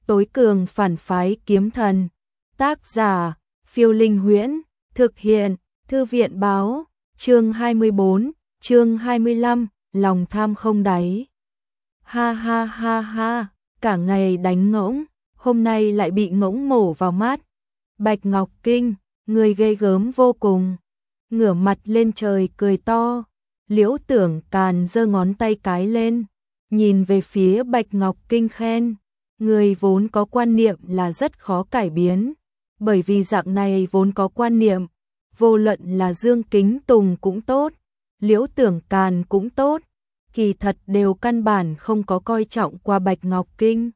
tối cường phản phái kiếm thần. Tác giả, Phiêu Linh Huyễn, thực hiện, Thư viện báo, chương 24, chương 25, lòng tham không đáy. Ha ha ha ha, cả ngày đánh ngỗng, hôm nay lại bị ngỗng mổ vào mắt. Bạch Ngọc Kinh, người ghê gớm vô cùng. Ngửa mặt lên trời cười to, Liễu Tưởng Càn giơ ngón tay cái lên, nhìn về phía Bạch Ngọc Kinh khen, người vốn có quan niệm là rất khó cải biến, bởi vì dạng này vốn có quan niệm, vô luận là Dương Kính Tùng cũng tốt, Liễu Tưởng Càn cũng tốt, kỳ thật đều căn bản không có coi trọng qua Bạch Ngọc Kinh.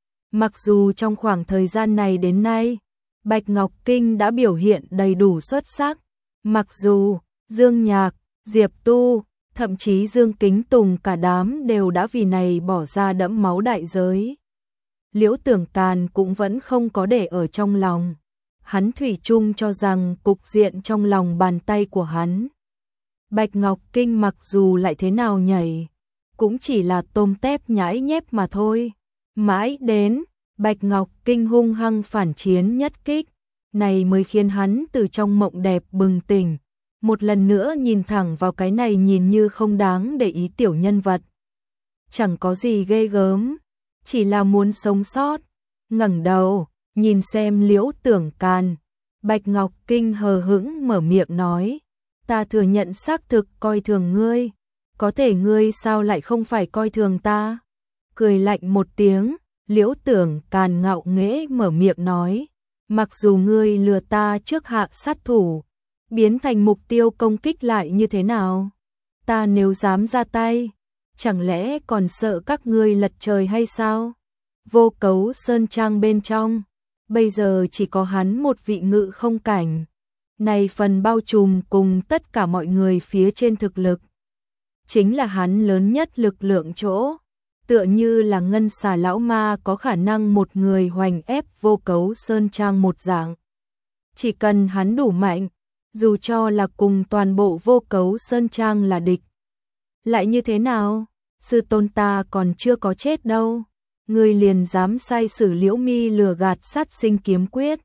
Mặc dù trong khoảng thời gian này đến nay, Bạch Ngọc Kinh đã biểu hiện đầy đủ xuất sắc, mặc dù Dương Nhạc, Diệp Tu, thậm chí Dương Kính Tùng cả đám đều đã vì này bỏ ra đẫm máu đại giới. Liễu Tưởng Càn cũng vẫn không có để ở trong lòng. Hắn thủy chung cho rằng cục diện trong lòng bàn tay của hắn. Bạch Ngọc Kinh mặc dù lại thế nào nhảy, cũng chỉ là tôm tép nhãi nhép mà thôi. Mãi đến, Bạch Ngọc Kinh hung hăng phản chiến nhất kích, này mới khiến hắn từ trong mộng đẹp bừng tỉnh, một lần nữa nhìn thẳng vào cái này nhìn như không đáng để ý tiểu nhân vật. Chẳng có gì ghê gớm, chỉ là muốn sống sót. Ngẩng đầu, nhìn xem Liễu Tưởng Càn, Bạch Ngọc Kinh hờ hững mở miệng nói, ta thừa nhận xác thực coi thường ngươi, có thể ngươi sao lại không phải coi thường ta? Cười lạnh một tiếng, Liễu Tưởng Càn ngạo nghễ mở miệng nói, mặc dù ngươi lừa ta trước hạ sát thủ, biến thành mục tiêu công kích lại như thế nào? Ta nếu dám ra tay, chẳng lẽ còn sợ các ngươi lật trời hay sao? Vô Cấu Sơn Trang bên trong, bây giờ chỉ có hắn một vị ngự không cảnh. Này phần bao trùm cùng tất cả mọi người phía trên thực lực. Chính là hắn lớn nhất lực lượng chỗ. Tựa như là ngân xà lão ma có khả năng một người hoành ép Vô Cấu Sơn Trang một dạng. Chỉ cần hắn đủ mạnh, dù cho là cùng toàn bộ Vô Cấu Sơn Trang là địch. Lại như thế nào? Sư tôn ta còn chưa có chết đâu. Ngươi liền dám sai sử Liễu Mi lừa gạt sát sinh kiếm quyết.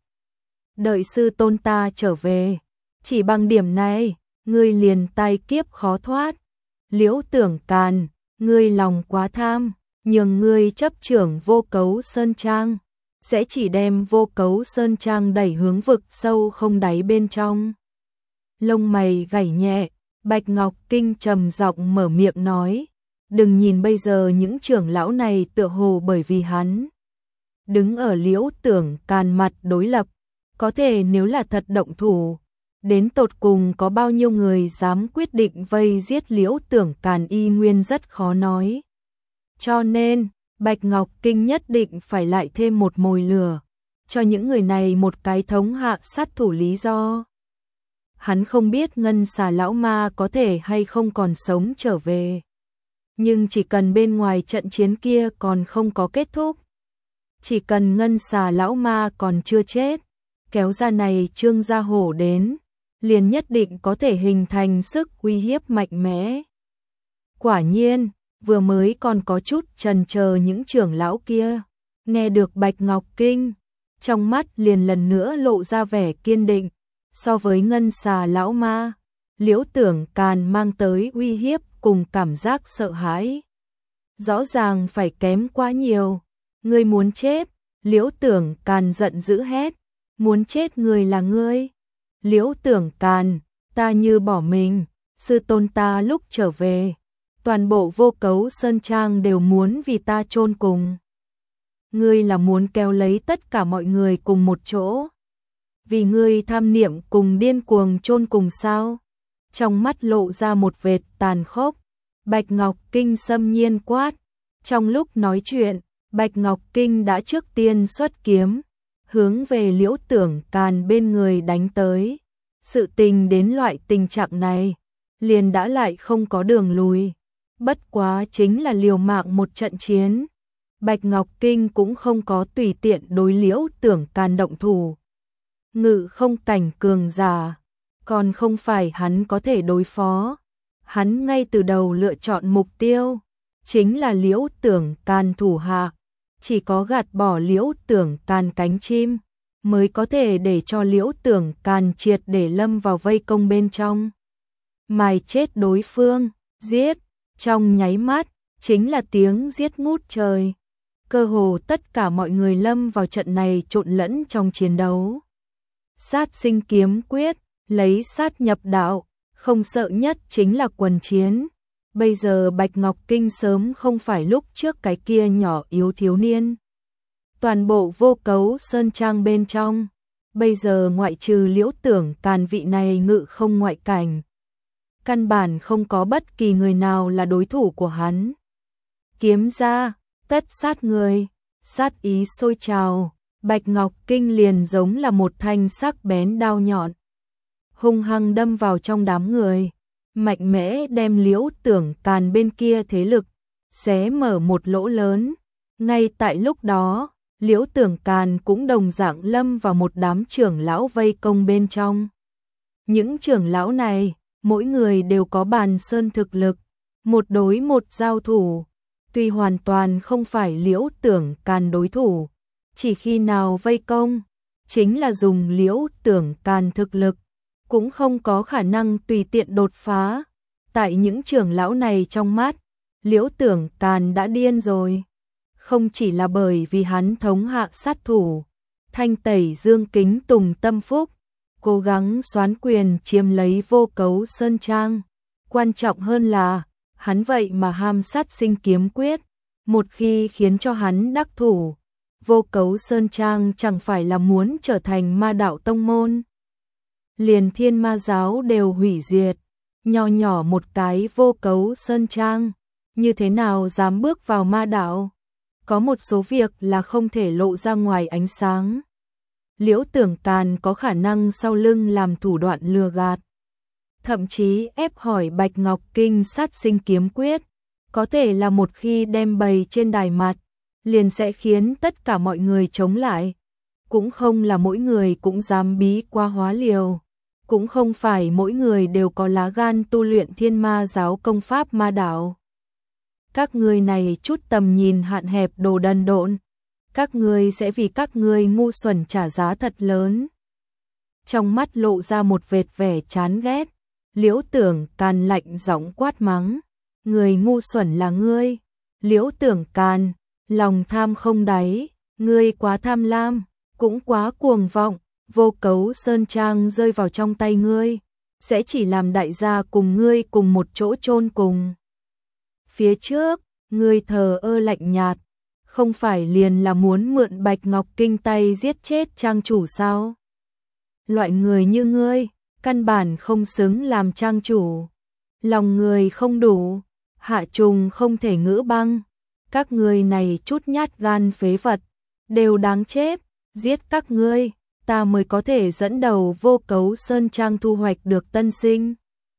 Đợi sư tôn ta trở về, chỉ bằng điểm này, ngươi liền tai kiếp khó thoát. Liễu Tưởng Càn, ngươi lòng quá tham, nhường ngươi chấp trưởng Vô Cấu Sơn Trang, sẽ chỉ đem Vô Cấu Sơn Trang đẩy hướng vực sâu không đáy bên trong. Lông mày gảy nhẹ, Bạch Ngọc Kinh trầm giọng mở miệng nói, đừng nhìn bây giờ những trưởng lão này tựa hồ bởi vì hắn đứng ở Liễu Tưởng Càn mặt đối lập, có thể nếu là thật động thủ, đến tột cùng có bao nhiêu người dám quyết định vây giết Liễu Tưởng Càn y nguyên rất khó nói. Cho nên, Bạch Ngọc Kinh nhất định phải lại thêm một mồi lửa, cho những người này một cái thống hạ sát thủ lý do. Hắn không biết ngân xà lão ma có thể hay không còn sống trở về. Nhưng chỉ cần bên ngoài trận chiến kia còn không có kết thúc, chỉ cần ngân xà lão ma còn chưa chết, kéo ra này Trương Gia Hổ đến, liền nhất định có thể hình thành sức uy hiếp mạnh mẽ. Quả nhiên, vừa mới còn có chút chần chờ những trưởng lão kia, nghe được Bạch Ngọc Kinh, trong mắt liền lần nữa lộ ra vẻ kiên định, so với ngân xà lão ma, Liễu Tưởng Càn mang tới uy hiếp cùng cảm giác sợ hãi. Rõ ràng phải kém quá nhiều, ngươi muốn chết, Liễu Tưởng Càn giận dữ hét, muốn chết người là ngươi. Liễu Tưởng Càn, ta như bỏ mình, sư tôn ta lúc trở về, toàn bộ Vô Cấu Sơn Trang đều muốn vì ta chôn cùng. Ngươi là muốn kéo lấy tất cả mọi người cùng một chỗ, vì ngươi tham niệm cùng điên cuồng chôn cùng sao? Trong mắt lộ ra một vệt tàn khốc, Bạch Ngọc Kinh xâm nhiên quát. Trong lúc nói chuyện, Bạch Ngọc Kinh đã trước tiên xuất kiếm, hướng về Liễu Tưởng Càn bên người đánh tới. Sự tình đến loại tình trạng này, liền đã lại không có đường lùi. Bất quá chính là liều mạng một trận chiến. Bạch Ngọc Kinh cũng không có tùy tiện đối Liễu Tưởng Càn động thủ. Ngự không cảnh cường giả, còn không phải hắn có thể đối phó. Hắn ngay từ đầu lựa chọn mục tiêu, chính là Liễu Tưởng Càn thủ hạ. chỉ có gạt bỏ Liễu Tưởng Càn cánh chim, mới có thể để cho Liễu Tưởng Càn triệt để lâm vào vây công bên trong. Mài chết đối phương, giết, trong nháy mắt, chính là tiếng giết ngút trời. Cơ hồ tất cả mọi người lâm vào trận này trộn lẫn trong chiến đấu. Sát sinh kiếm quyết, lấy sát nhập đạo, không sợ nhất chính là quần chiến. Bây giờ Bạch Ngọc Kinh sớm không phải lúc trước cái kia nhỏ yếu thiếu niên. Toàn bộ Vô Cấu Sơn Trang bên trong, bây giờ ngoại trừ Liễu Tưởng Càn vị này ngự không ngoại cảnh, căn bản không có bất kỳ người nào là đối thủ của hắn. Kiếm ra, tất sát người, sát ý sôi trào, Bạch Ngọc Kinh liền giống là một thanh sắc bén đao nhọn, hung hăng đâm vào trong đám người, mạnh mẽ đem Liễu Tưởng Càn bên kia thế lực xé mở một lỗ lớn. Ngay tại lúc đó, Liễu Tưởng Càn cũng đồng dạng lâm vào một đám trưởng lão vây công bên trong. Những trưởng lão này, mỗi người đều có bàn sơn thực lực, một đối một giao thủ, tuy hoàn toàn không phải Liễu Tưởng Càn đối thủ, chỉ khi nào vây công, chính là dùng Liễu Tưởng Càn thực lực, cũng không có khả năng tùy tiện đột phá. Tại những trưởng lão này trong mắt, Liễu Tưởng Càn đã điên rồi. Không chỉ là bởi vì hắn thống hạ sát thủ, thanh tẩy Dương Kính Tùng tâm phúc, cố gắng soán quyền chiếm lấy Vô Cấu Sơn Trang. Quan trọng hơn là, hắn vậy mà ham sát sinh kiếm quyết, một khi khiến cho hắn đắc thủ, Vô Cấu Sơn Trang chẳng phải là muốn trở thành ma đạo tông môn. Liền Thiên Ma giáo đều hủy diệt, nho nhỏ một cái Vô Cấu Sơn Trang, như thế nào dám bước vào ma đạo? Có một số việc là không thể lộ ra ngoài ánh sáng. Liễu Tưởng Càn có khả năng sau lưng làm thủ đoạn lừa gạt, thậm chí ép hỏi Bạch Ngọc Kinh sát sinh kiếm quyết, có thể là một khi đem bày trên đài mặt, liền sẽ khiến tất cả mọi người chống lại. Cũng không là mỗi người cũng dám bí qua hóa liều, cũng không phải mỗi người đều có lá gan tu luyện Thiên Ma giáo công pháp ma đạo. Các ngươi này chút tầm nhìn hạn hẹp đồ đần độn, các ngươi sẽ vì các ngươi ngu xuẩn trả giá thật lớn. Trong mắt lộ ra một vệt vẻ chán ghét, Liễu Tưởng Càn lạnh giọng quát mắng, người ngu xuẩn là ngươi. Liễu Tưởng Càn, lòng tham không đáy, ngươi quá tham lam, cũng quá cuồng vọng. Vô Cấu Sơn Trang rơi vào trong tay ngươi, sẽ chỉ làm đại gia cùng ngươi cùng một chỗ chôn cùng. Phía trước, ngươi thờ ơ lạnh nhạt, không phải liền là muốn mượn Bạch Ngọc Kinh tay giết chết trang chủ sao? Loại người như ngươi, căn bản không xứng làm trang chủ. Lòng người không đủ, hạ trùng không thể ngữ băng. Các ngươi này chút nhát gan phế vật, đều đáng chết, giết các ngươi, ta mới có thể dẫn đầu Vô Cấu Sơn Trang thu hoạch được tân sinh.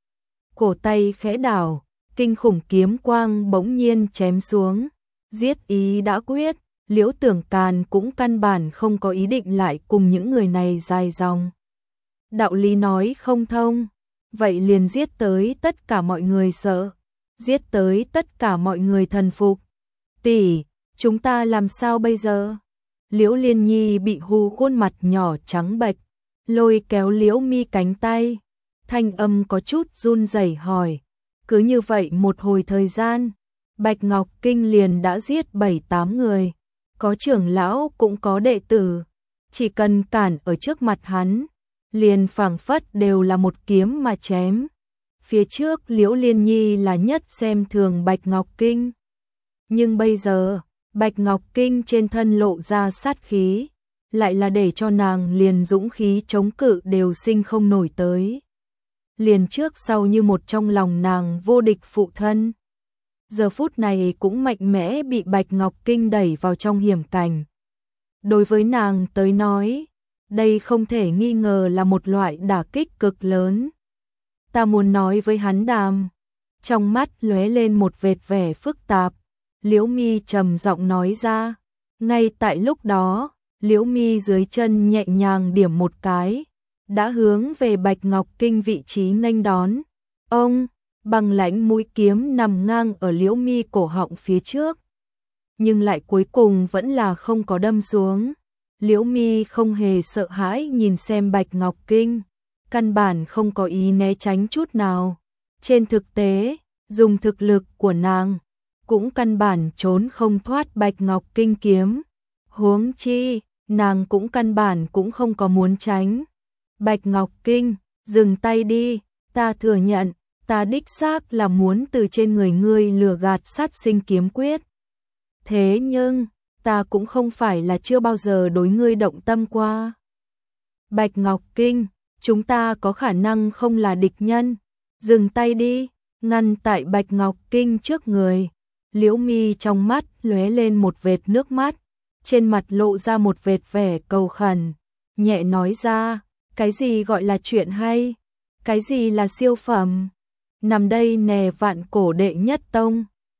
Cổ tay khẽ đảo, kinh khủng kiếm quang bỗng nhiên chém xuống, giết ý đã quyết, Liễu Tưởng Càn cũng căn bản không có ý định lại cùng những người này dài dòng. Đạo lý nói không thông, vậy liền giết tới tất cả mọi người sợ, giết tới tất cả mọi người thần phục. Tỷ, chúng ta làm sao bây giờ? Liễu Liên Nhi bị hù khuôn mặt nhỏ trắng bệch, lôi kéo Liễu Mi cánh tay, thanh âm có chút run rẩy hỏi. Cứ như vậy một hồi thời gian, Bạch Ngọc Kinh liền đã giết 7-8 người, có trưởng lão cũng có đệ tử, chỉ cần cản ở trước mặt hắn, liền phảng phất đều là một kiếm mà chém. Phía trước Liễu Liên Nhi là nhất xem thường Bạch Ngọc Kinh, nhưng bây giờ, Bạch Ngọc Kinh trên thân lộ ra sát khí, lại là để cho nàng liền dũng khí chống cự đều sinh không nổi tới. Liền trước sau như một trong lòng nàng vô địch phụ thân. Giờ phút này cũng mạnh mẽ bị Bạch Ngọc Kinh đẩy vào trong hiểm cảnh. Đối với nàng tới nói, đây không thể nghi ngờ là một loại đả kích cực lớn. Ta muốn nói với hắn Đàm. Trong mắt lóe lên một vệt vẻ phức tạp, Liễu Mi trầm giọng nói ra. Ngay tại lúc đó, Liễu Mi dưới chân nhẹ nhàng điểm một cái, đã hướng về Bạch Ngọc Kinh vị trí nghênh đón. Ông, băng lãnh mũi kiếm nằm ngang ở Liễu Mi cổ họng phía trước. nhưng lại cuối cùng vẫn là không có đâm xuống. Liễu Mi không hề sợ hãi nhìn xem Bạch Ngọc Kinh, căn bản không có ý né tránh chút nào. Trên thực tế, dùng thực lực của nàng, cũng căn bản trốn không thoát Bạch Ngọc Kinh kiếm. Huống chi, nàng cũng căn bản cũng không có muốn tránh. Bạch Ngọc Kinh, dừng tay đi, ta thừa nhận, ta đích xác là muốn từ trên người ngươi lừa gạt sát sinh kiếm quyết. Thế nhưng, ta cũng không phải là chưa bao giờ đối ngươi động tâm qua. Bạch Ngọc Kinh, chúng ta có khả năng không là địch nhân. Dừng tay đi, ngăn tại Bạch Ngọc Kinh trước người. Liễu Mi trong mắt lóe lên một vệt nước mắt, trên mặt lộ ra một vệt vẻ cầu khẩn, nhẹ nói ra, cái gì gọi là chuyện hay, cái gì là siêu phẩm, nằm đây nè vạn cổ đệ nhất tông.